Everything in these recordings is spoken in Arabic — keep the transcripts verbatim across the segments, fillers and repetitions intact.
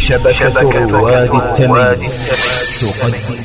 شبكة رواد التمييز تقدم.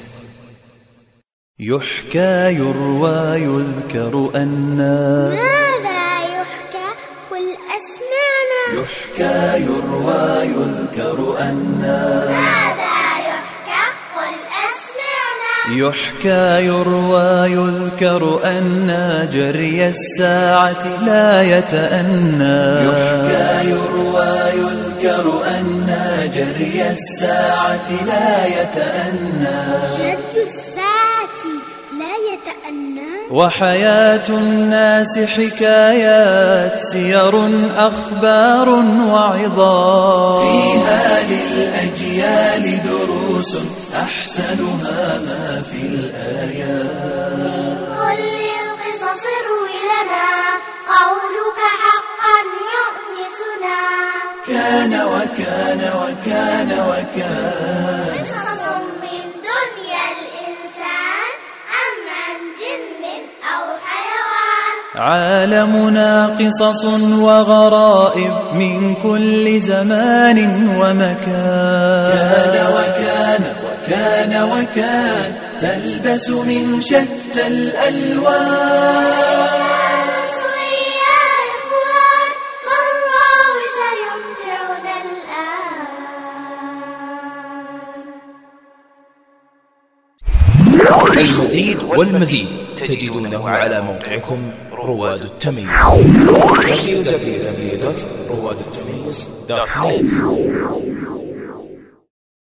يحكى يروى يذكر أنا. ماذا يحكى؟ قل أسمعنا. يحكى يروى يذكر أنا. ماذا يحكى؟ قل أسمعنا. يحكى يروى يذكر أن جري الساعة لا يتأنى. يحكى يروى يذكر أن جري الساعة لا يتأنى. جري الساعة لا يتأنى. وحياة الناس حكايات سير أخبار وعظات. فيها للأجيال دروس أحسنها ما في الآيات. قل للقصص روي لنا قولك حقا يؤنسنا. كان وكان وكان وكان. قصص من دنيا الإنسان أم عن جن أو حيوان. عالمنا قصص وغرائب من كل زمان ومكان. كان وكان وكان وكان تلبس من شتى الألوان. المزيد والمزيد تجدونه على موقعكم رواد التمييز دبليو دبليو دبليو دوت رواد التمييز دوت نت.